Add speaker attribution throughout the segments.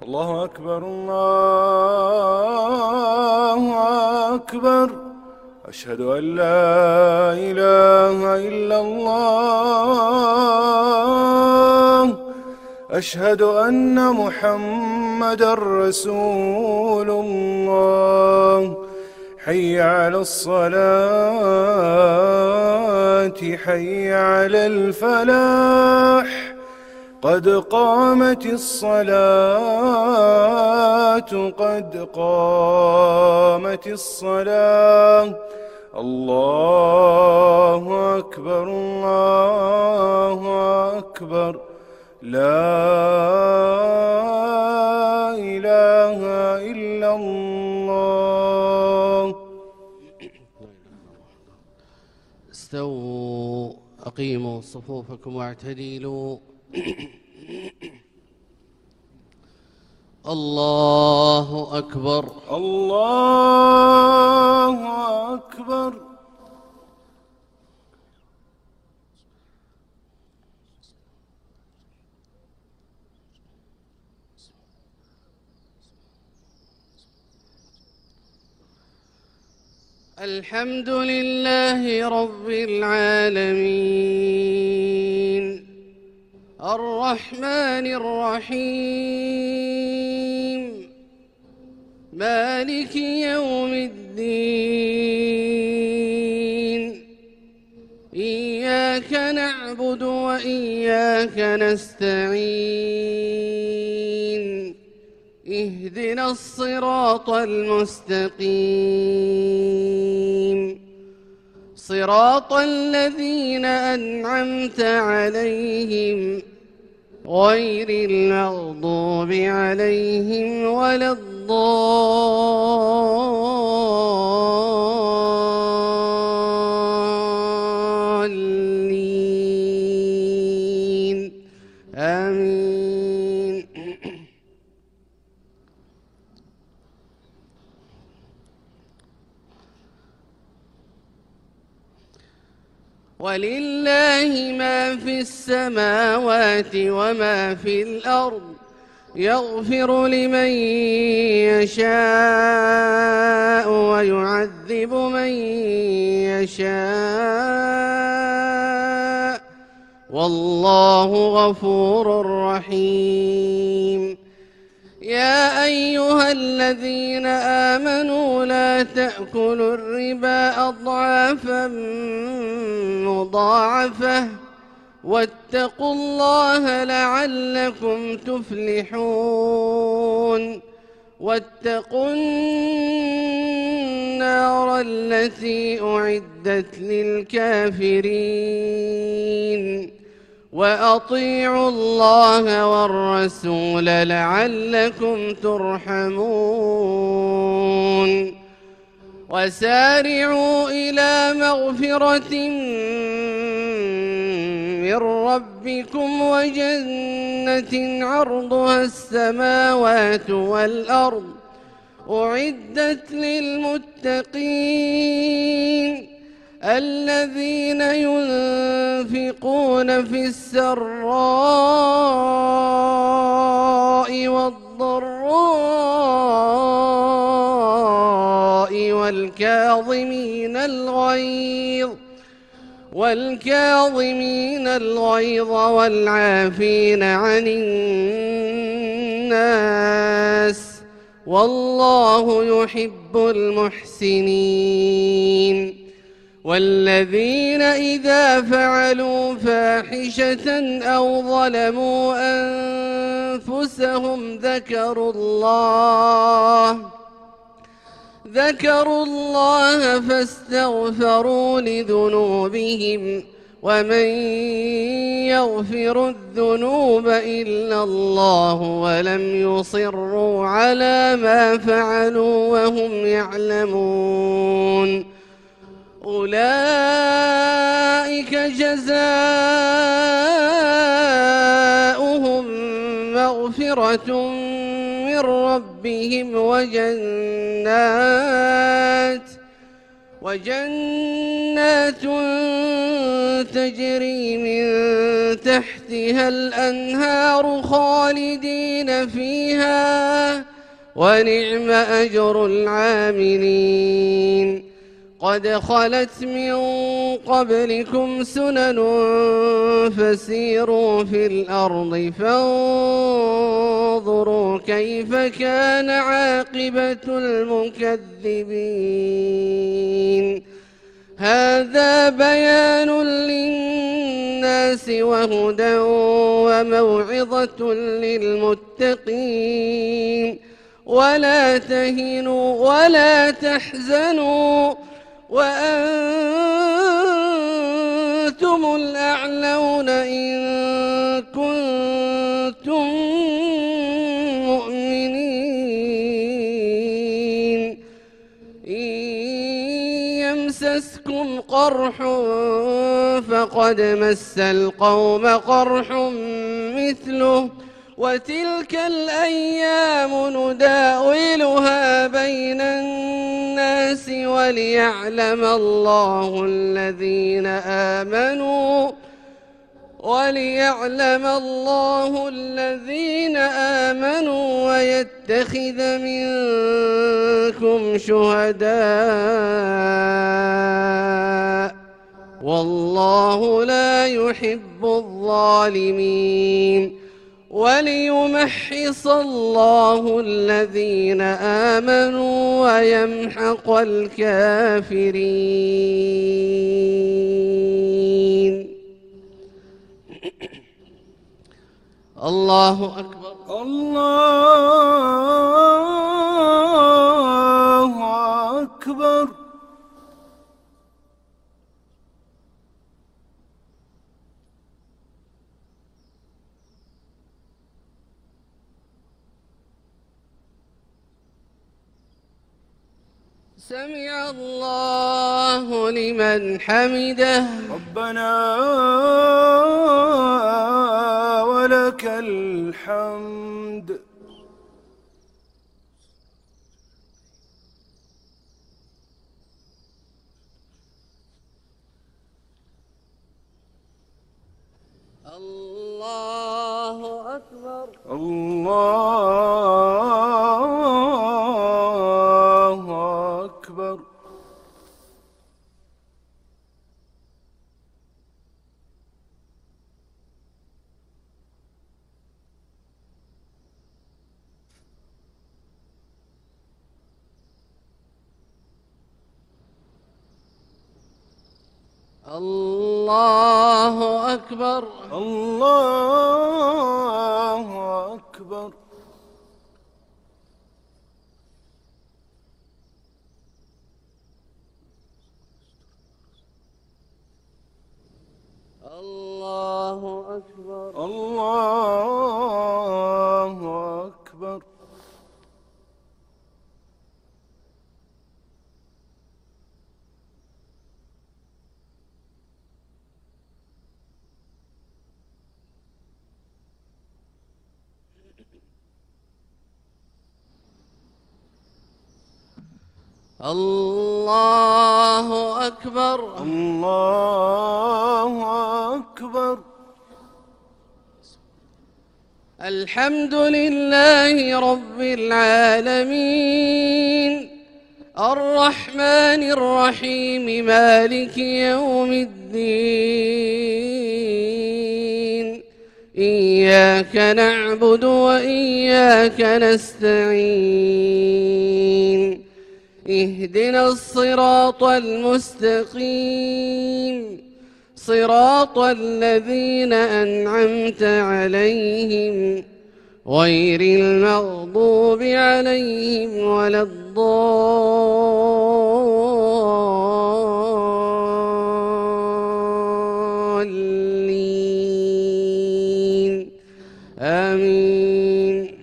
Speaker 1: الله أكبر الله أكبر. أشهد أن لا إله إلا الله. أشهد أن محمدًا رسول الله. حي على الصلاة حي على الفلاح. قد قامت الصلاة قد قامت الصلاة. الله أكبر الله أكبر. لا إله إلا الله.
Speaker 2: استووا أقيموا صفوفكم واعتدلوا. الله أكبر
Speaker 1: الله أكبر.
Speaker 2: الحمد لله رب العالمين الرحمن الرحيم مالك يوم الدين. إياك نعبد وإياك نستعين. اهدنا الصراط المستقيم صراط الذين أنعمت عليهم غير المغضوب عليهم ولا الضالين آمين. ولله ما في السماوات وما في الأرض. يغفر لمن يشاء ويعذب من يشاء والله غفور رحيم. يا أيها الذين آمنوا لا تأكلوا الربا أضعافا مضاعفة واتقوا الله لعلكم تفلحون. واتقوا النار التي أعدت للكافرين. وأطيعوا الله والرسول لعلكم ترحمون. وسارعوا إلى مغفرة من ربكم وجنة عرضها السماوات والأرض أعدت للمتقين الذين ينفقون في السراء والضراء والكاظمين الغيظ والعافين عن الناس والله يحب المحسنين. والذين إذا فعلوا فاحشة أو ظلموا أنفسهم ذكروا الله فاستغفروا لذنوبهم ومن يغفر الذنوب إلا الله ولم يصروا على ما فعلوا وهم يعلمون. أولئك جزاؤهم مغفرة من ربهم وجنات تجري من تحت تحتها الأنهار خالدين فيها ونعم أجر العاملين قد خلت من قبلكم سنن فسيروا في الأرض فانظروا كيف كان عاقبة المكذبين هذا بيان للناس وهدى وموعظة للمتقين ولا تهنوا ولا تحزنوا وأنتم الأعلون إن كنتم مؤمنين إن يمسسكم قرح فقد مس القوم قرح مثله وتلك الأيام نداولها بين الناس وليعلم الله الذين آمنوا ويتخذ منكم شهداء والله لا يحب الظالمين وليمحص الله الذين آمنوا ويمحق الكافرين. الله أكبر.
Speaker 1: الله أكبر.
Speaker 2: سمع الله لمن حمده.
Speaker 1: ربنا ولك الحمد.
Speaker 2: الله أكبر.
Speaker 1: الله أكبر.
Speaker 2: الله أكبر.
Speaker 1: الله أكبر.
Speaker 2: الله أكبر.
Speaker 1: الله أكبر.
Speaker 2: الله أكبر.
Speaker 1: الله أكبر.
Speaker 2: الحمد لله رب العالمين الرحمن الرحيم مالك يوم الدين إياك نعبد وإياك نستعين اهدنا الصراط المستقيم صراط الذين أنعمت عليهم غير المغضوب عليهم ولا الضالين آمين.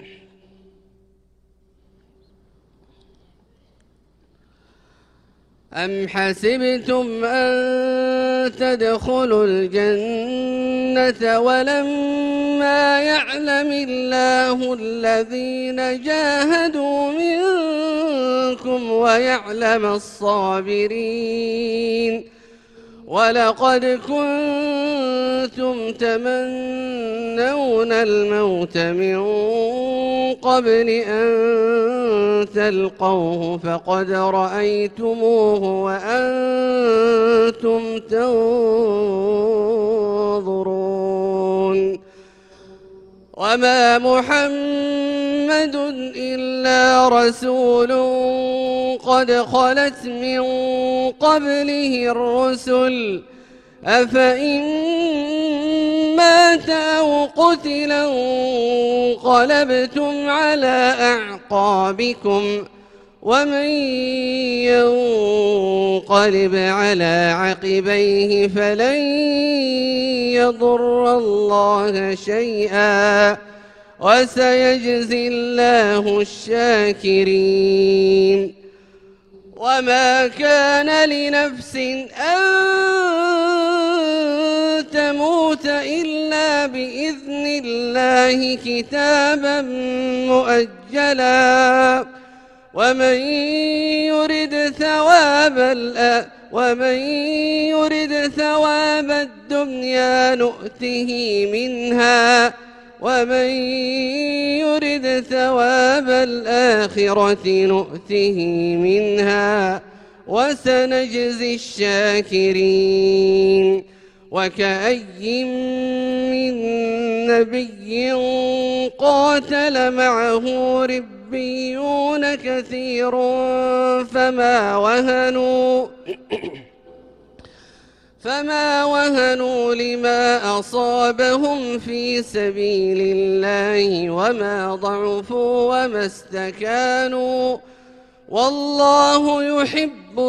Speaker 2: أم حسبتم أن تدخلوا الجنة ولما يعلم الله الذين جاهدوا منكم ويعلم الصابرين ولقد كنتم تمنون الموت من قبل أن تلقوه فقد رأيتموه وأنتم تنظرون وما محمد إلا رسول قد خلت من قبله الرسل أفإن مات أو قتلا انقلبتم على أعقابكم ومن ينقلب على عقبيه فلن يضر الله شيئا وسيجزي الله الشاكرين وما كان لنفس أن تموت إلا بإذن الله كتابا مؤجلا ومن يرد ثواب الدنيا نؤته منها ومن يرد ثواب الآخرة نؤته منها وسنجزي الشاكرين وكأي من نبي قاتل معه ربيون كثير فما وهنوا لما أصابهم في سبيل الله وما ضعفوا وما استكانوا والله يحب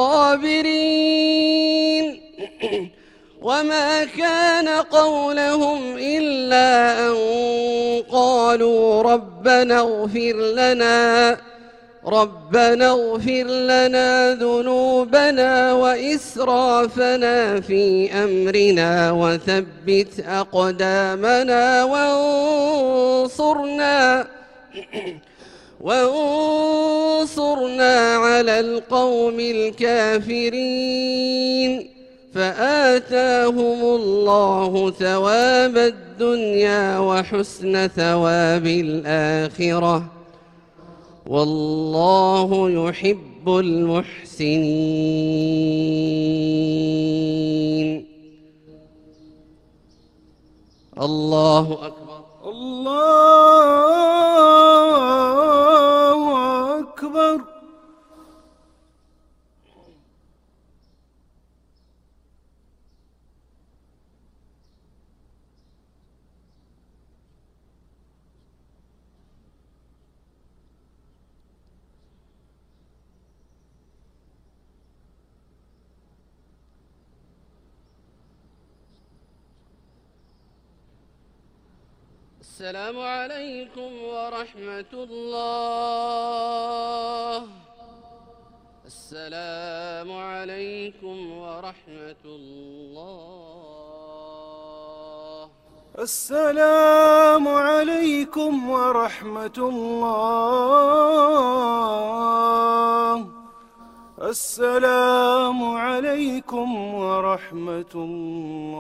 Speaker 2: الصابرين وما كان قولهم إلا أن قالوا ربنا اغفر لنا ذنوبنا وإسرافنا في أمرنا وثبت أقدامنا وانصرنا على القوم الكافرين فآتاهم الله ثواب الدنيا وحسن ثواب الآخرة والله يحب المحسنين. الله أكبر.
Speaker 1: الله أكبر.
Speaker 2: السلام عليكم ورحمة الله. السلام عليكم ورحمة الله.
Speaker 1: السلام عليكم ورحمة الله. السلام عليكم ورحمة الله.